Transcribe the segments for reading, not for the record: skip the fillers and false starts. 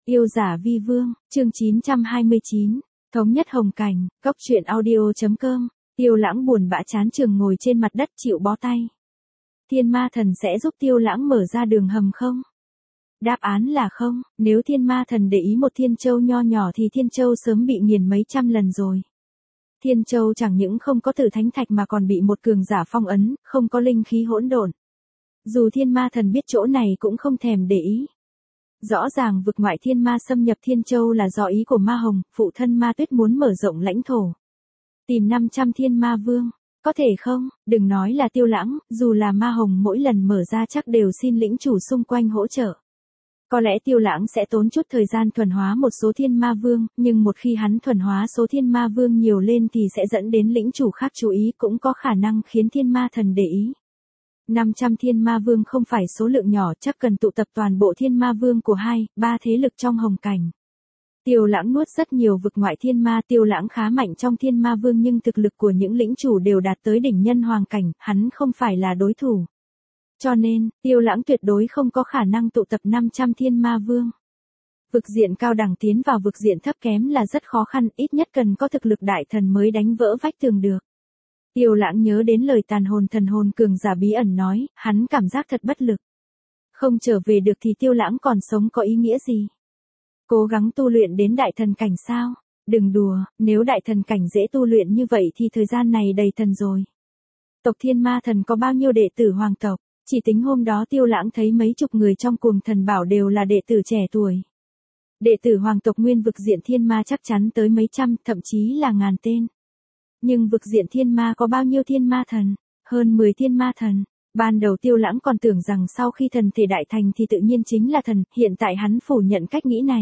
Yêu giả vi vương, chương 929, thống nhất hồng cảnh, góc truyện audio.com, Tiêu Lãng buồn bã chán chường ngồi trên mặt đất chịu bó tay. Thiên ma thần sẽ giúp Tiêu Lãng mở ra đường hầm không? Đáp án là không, nếu thiên ma thần để ý một thiên châu nho nhỏ thì thiên châu sớm bị nghiền mấy trăm lần rồi. Thiên châu chẳng những không có tử thánh thạch mà còn bị một cường giả phong ấn, không có linh khí hỗn độn. Dù thiên ma thần biết chỗ này cũng không thèm để ý. Rõ ràng vực ngoại thiên ma xâm nhập Thiên Châu là do ý của Ma Hồng, phụ thân Ma Tuyết muốn mở rộng lãnh thổ. Tìm 500 thiên ma vương, có thể không? Đừng nói là Tiêu Lãng, dù là Ma Hồng mỗi lần mở ra chắc đều xin lĩnh chủ xung quanh hỗ trợ. Có lẽ Tiêu Lãng sẽ tốn chút thời gian thuần hóa một số thiên ma vương, nhưng một khi hắn thuần hóa số thiên ma vương nhiều lên thì sẽ dẫn đến lĩnh chủ khác chú ý, cũng có khả năng khiến thiên ma thần để ý. 500 thiên ma vương không phải số lượng nhỏ, chắc cần tụ tập toàn bộ thiên ma vương của 2-3 thế lực trong hồng cảnh. Tiêu Lãng nuốt rất nhiều vực ngoại thiên ma, Tiêu Lãng khá mạnh trong thiên ma vương nhưng thực lực của những lĩnh chủ đều đạt tới đỉnh nhân hoàng cảnh, hắn không phải là đối thủ. Cho nên, Tiêu Lãng tuyệt đối không có khả năng tụ tập 500 thiên ma vương. Vực diện cao đẳng tiến vào vực diện thấp kém là rất khó khăn, ít nhất cần có thực lực đại thần mới đánh vỡ vách tường được. Tiêu Lãng nhớ đến lời tàn hồn thần hồn cường giả bí ẩn nói, hắn cảm giác thật bất lực. Không trở về được thì Tiêu Lãng còn sống có ý nghĩa gì? Cố gắng tu luyện đến đại thần cảnh sao? Đừng đùa, nếu đại thần cảnh dễ tu luyện như vậy thì thời gian này đầy thần rồi. Tộc thiên ma thần có bao nhiêu đệ tử hoàng tộc? Chỉ tính hôm đó Tiêu Lãng thấy mấy chục người trong cuồng thần bảo đều là đệ tử trẻ tuổi. Đệ tử hoàng tộc nguyên vực diện thiên ma chắc chắn tới mấy trăm, thậm chí là ngàn tên. Nhưng vực diện thiên ma có bao nhiêu thiên ma thần? Hơn 10 thiên ma thần. Ban đầu Tiêu Lãng còn tưởng rằng sau khi thần thể đại thành thì tự nhiên chính là thần, hiện tại hắn phủ nhận cách nghĩ này.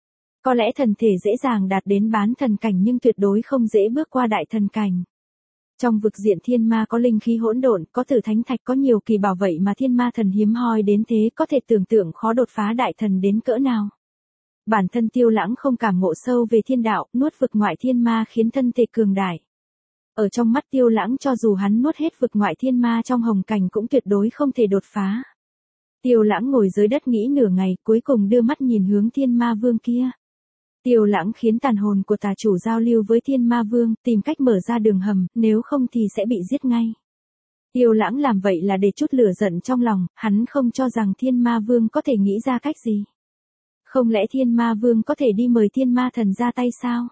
Có lẽ thần thể dễ dàng đạt đến bán thần cảnh nhưng tuyệt đối không dễ bước qua đại thần cảnh. Trong vực diện thiên ma có linh khí hỗn độn, có tử thánh thạch, có nhiều kỳ bảo vậy mà thiên ma thần hiếm hoi đến thế, có thể tưởng tượng khó đột phá đại thần đến cỡ nào. Bản thân Tiêu Lãng không cảm ngộ sâu về thiên đạo, nuốt vực ngoại thiên ma khiến thân thể cường đại. Ở trong mắt Tiêu Lãng cho dù hắn nuốt hết vực ngoại thiên ma trong hồng cảnh cũng tuyệt đối không thể đột phá. Tiêu Lãng ngồi dưới đất nghĩ nửa ngày, cuối cùng đưa mắt nhìn hướng thiên ma vương kia. Tiêu Lãng khiến tàn hồn của tà chủ giao lưu với thiên ma vương, tìm cách mở ra đường hầm, nếu không thì sẽ bị giết ngay. Tiêu Lãng làm vậy là để chút lửa giận trong lòng, hắn không cho rằng thiên ma vương có thể nghĩ ra cách gì. Không lẽ thiên ma vương có thể đi mời thiên ma thần ra tay sao?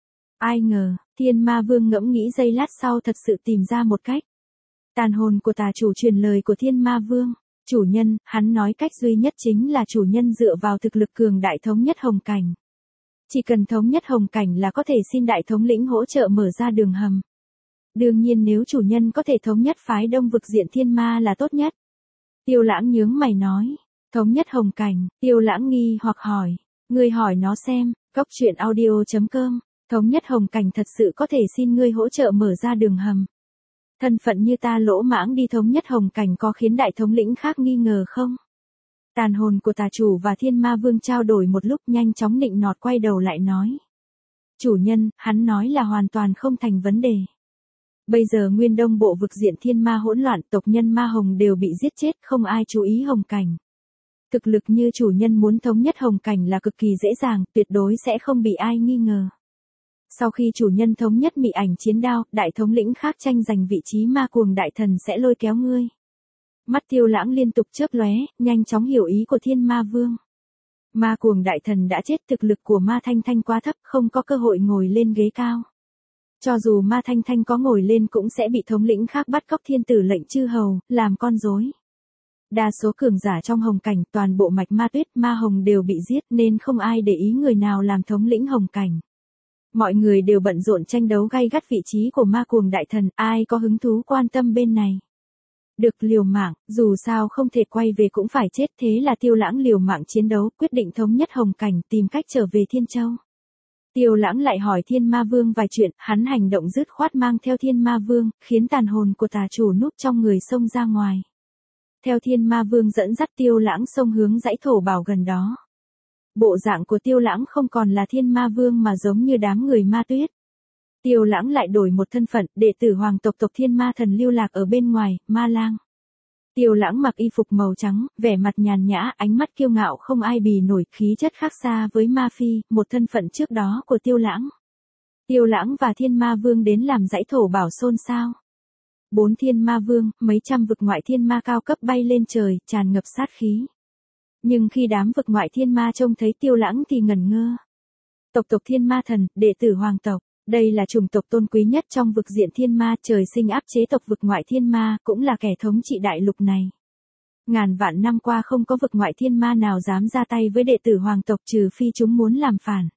Ai ngờ, thiên ma vương ngẫm nghĩ giây lát sau thật sự tìm ra một cách. Tàn hồn của tà chủ truyền lời của thiên ma vương. Chủ nhân, hắn nói cách duy nhất chính là chủ nhân dựa vào thực lực cường đại thống nhất hồng cảnh. Chỉ cần thống nhất hồng cảnh là có thể xin đại thống lĩnh hỗ trợ mở ra đường hầm. Đương nhiên nếu chủ nhân có thể thống nhất phái đông vực diện thiên ma là tốt nhất. Tiêu Lãng nhướng mày nói. Thống nhất hồng cảnh, Tiêu Lãng nghi hoặc hỏi. Ngươi hỏi nó xem, góc truyện audio.com. Thống nhất hồng cảnh thật sự có thể xin ngươi hỗ trợ mở ra đường hầm. Thân phận như ta lỗ mãng đi thống nhất hồng cảnh có khiến đại thống lĩnh khác nghi ngờ không? Tàn hồn của tà chủ và thiên ma vương trao đổi một lúc nhanh chóng nịnh nọt quay đầu lại nói. Chủ nhân, hắn nói là hoàn toàn không thành vấn đề. Bây giờ nguyên đông bộ vực diện thiên ma hỗn loạn, tộc nhân ma hồng đều bị giết chết, không ai chú ý hồng cảnh. Thực lực như chủ nhân muốn thống nhất hồng cảnh là cực kỳ dễ dàng, tuyệt đối sẽ không bị ai nghi ngờ. Sau khi chủ nhân thống nhất mị ảnh chiến đao, đại thống lĩnh khác tranh giành vị trí ma cuồng đại thần sẽ lôi kéo ngươi. Mắt Tiêu Lãng liên tục chớp lóe, nhanh chóng hiểu ý của thiên ma vương. Ma cuồng đại thần đã chết, thực lực của ma thanh thanh quá thấp, không có cơ hội ngồi lên ghế cao. Cho dù ma thanh thanh có ngồi lên cũng sẽ bị thống lĩnh khác bắt cóc thiên tử lệnh chư hầu, làm con rối. Đa số cường giả trong hồng cảnh, toàn bộ mạch ma tuyết ma hồng đều bị giết nên không ai để ý người nào làm thống lĩnh hồng cảnh. Mọi người đều bận rộn tranh đấu gay gắt vị trí của ma cuồng đại thần, ai có hứng thú quan tâm bên này. Được liều mạng, dù sao không thể quay về cũng phải chết, thế là Tiêu Lãng liều mạng chiến đấu, quyết định thống nhất hồng cảnh, tìm cách trở về Thiên Châu. Tiêu Lãng lại hỏi thiên ma vương vài chuyện, hắn hành động dứt khoát mang theo thiên ma vương, khiến tàn hồn của tà chủ núp trong người xông ra ngoài. Theo thiên ma vương dẫn dắt Tiêu Lãng xông hướng dãy thổ bảo gần đó. Bộ dạng của Tiêu Lãng không còn là thiên ma vương mà giống như đám người ma tuyết. Tiêu Lãng lại đổi một thân phận, đệ tử hoàng tộc tộc thiên ma thần lưu lạc ở bên ngoài, ma lang. Tiêu Lãng mặc y phục màu trắng, vẻ mặt nhàn nhã, ánh mắt kiêu ngạo không ai bì nổi, khí chất khác xa với Ma Phi, một thân phận trước đó của Tiêu Lãng. Tiêu Lãng và Thiên Ma Vương đến làm dãy thổ bảo xôn xao. 4 Thiên Ma Vương, mấy trăm vực ngoại thiên ma cao cấp bay lên trời, tràn ngập sát khí. Nhưng khi đám vực ngoại thiên ma trông thấy Tiêu Lãng thì ngẩn ngơ. Tộc Thiên Ma Thần, đệ tử hoàng tộc, đây là chủng tộc tôn quý nhất trong vực diện thiên ma, trời sinh áp chế tộc vực ngoại thiên ma, cũng là kẻ thống trị đại lục này. Ngàn vạn năm qua không có vực ngoại thiên ma nào dám ra tay với đệ tử hoàng tộc trừ phi chúng muốn làm phản.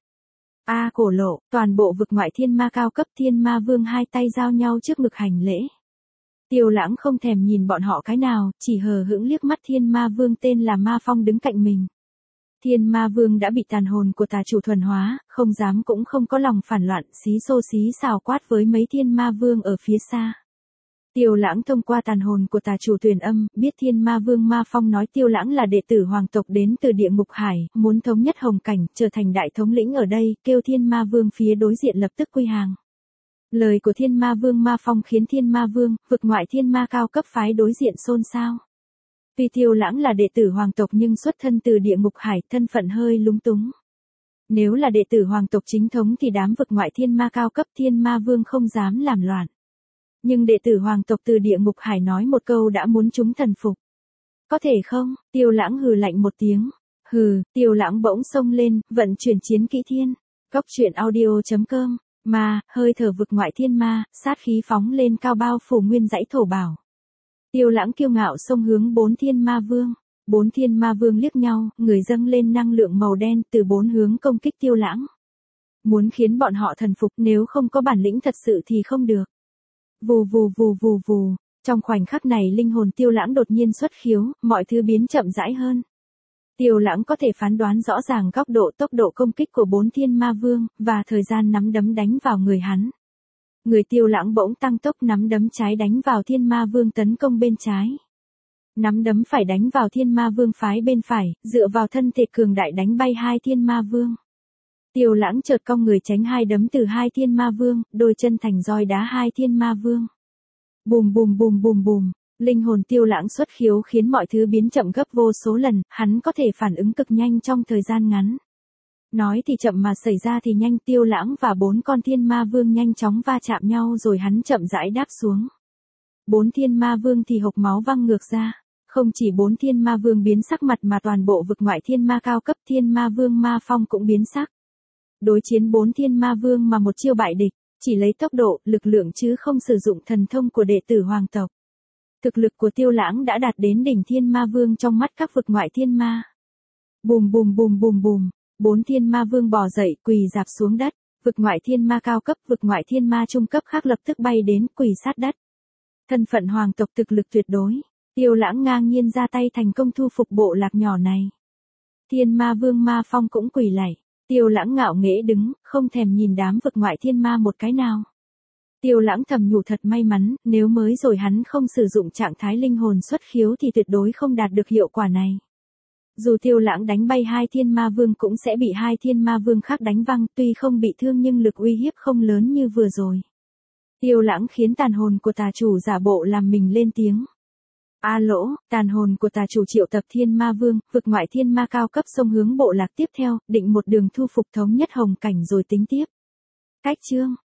Cổ lộ, toàn bộ vực ngoại thiên ma cao cấp Thiên Ma Vương hai tay giao nhau trước ngực hành lễ. Tiêu Lãng không thèm nhìn bọn họ cái nào, chỉ hờ hững liếc mắt Thiên Ma Vương tên là Ma Phong đứng cạnh mình. Thiên Ma Vương đã bị tàn hồn của tà chủ thuần hóa, không dám cũng không có lòng phản loạn, xí xô xí xào quát với mấy Thiên Ma Vương ở phía xa. Tiêu Lãng thông qua tàn hồn của tà chủ tuyển âm, biết Thiên Ma Vương Ma Phong nói Tiêu Lãng là đệ tử hoàng tộc đến từ địa ngục hải, muốn thống nhất hồng cảnh, trở thành đại thống lĩnh ở đây, kêu Thiên Ma Vương phía đối diện lập tức quy hàng. Lời của Thiên Ma Vương Ma Phong khiến Thiên Ma Vương, vực ngoại thiên ma cao cấp phái đối diện xôn xao. Tuy Tiêu Lãng là đệ tử hoàng tộc nhưng xuất thân từ địa ngục hải, thân phận hơi lúng túng. Nếu là đệ tử hoàng tộc chính thống thì đám vực ngoại thiên ma cao cấp Thiên Ma Vương không dám làm loạn. Nhưng đệ tử hoàng tộc từ địa ngục hải nói một câu đã muốn chúng thần phục. Có thể không? Tiêu Lãng hừ lạnh một tiếng. Hừ, Tiêu Lãng bỗng xông lên, vận chuyển chiến kỹ thiên. Cốc truyện audio.com. Mà, hơi thở vực ngoại thiên ma, sát khí phóng lên cao bao phủ nguyên dãy thổ bảo. Tiêu Lãng kiêu ngạo xông hướng 4 Thiên Ma Vương. 4 Thiên Ma Vương liếc nhau, người dâng lên năng lượng màu đen từ 4 hướng công kích Tiêu Lãng. Muốn khiến bọn họ thần phục, nếu không có bản lĩnh thật sự thì không được. Vù vù vù vù vù, trong khoảnh khắc này linh hồn Tiêu Lãng đột nhiên xuất khiếu, mọi thứ biến chậm rãi hơn. Tiêu Lãng có thể phán đoán rõ ràng góc độ tốc độ công kích của 4 Thiên Ma Vương, và thời gian nắm đấm đánh vào người hắn. Người Tiêu Lãng bỗng tăng tốc, nắm đấm trái đánh vào Thiên Ma Vương tấn công bên trái. Nắm đấm phải đánh vào Thiên Ma Vương phái bên phải, dựa vào thân thể cường đại đánh bay 2 Thiên Ma Vương. Tiêu Lãng chợt cong người tránh 2 đấm từ 2 Thiên Ma Vương, đôi chân thành roi đá 2 Thiên Ma Vương. Bùm bùm bùm bùm bùm, linh hồn Tiêu Lãng xuất khiếu khiến mọi thứ biến chậm gấp vô số lần, hắn có thể phản ứng cực nhanh trong thời gian ngắn. Nói thì chậm mà xảy ra thì nhanh, Tiêu Lãng và 4 con Thiên Ma Vương nhanh chóng va chạm nhau rồi hắn chậm rãi đáp xuống. 4 Thiên Ma Vương thì hộc máu văng ngược ra. Không chỉ 4 Thiên Ma Vương biến sắc mặt mà toàn bộ vực ngoại thiên ma cao cấp Thiên Ma Vương Ma Phong cũng biến sắc. Đối chiến 4 Thiên Ma Vương mà một chiêu bại địch, chỉ lấy tốc độ, lực lượng chứ không sử dụng thần thông của đệ tử hoàng tộc. Thực lực của Tiêu Lãng đã đạt đến đỉnh Thiên Ma Vương trong mắt các vực ngoại thiên ma. Bùm bùm bùm bùm bùm, 4 Thiên Ma Vương bò dậy, quỳ rạp xuống đất, vực ngoại thiên ma cao cấp, vực ngoại thiên ma trung cấp khác lập tức bay đến, quỳ sát đất. Thân phận hoàng tộc thực lực tuyệt đối, Tiêu Lãng ngang nhiên ra tay thành công thu phục bộ lạc nhỏ này. Thiên Ma Vương Ma Phong cũng quỳ lạy. Tiêu Lãng ngạo nghễ đứng, không thèm nhìn đám vực ngoại thiên ma một cái nào. Tiêu Lãng thầm nhủ thật may mắn, nếu mới rồi hắn không sử dụng trạng thái linh hồn xuất khiếu thì tuyệt đối không đạt được hiệu quả này. Dù Tiêu Lãng đánh bay 2 Thiên Ma Vương cũng sẽ bị 2 Thiên Ma Vương khác đánh văng, tuy không bị thương nhưng lực uy hiếp không lớn như vừa rồi. Tiêu Lãng khiến tàn hồn của tà chủ giả bộ làm mình lên tiếng. Lỗ, tàn hồn của tà chủ triệu tập Thiên Ma Vương, vực ngoại thiên ma cao cấp xông hướng bộ lạc tiếp theo, định một đường thu phục thống nhất hồng cảnh rồi tính tiếp. Cách chương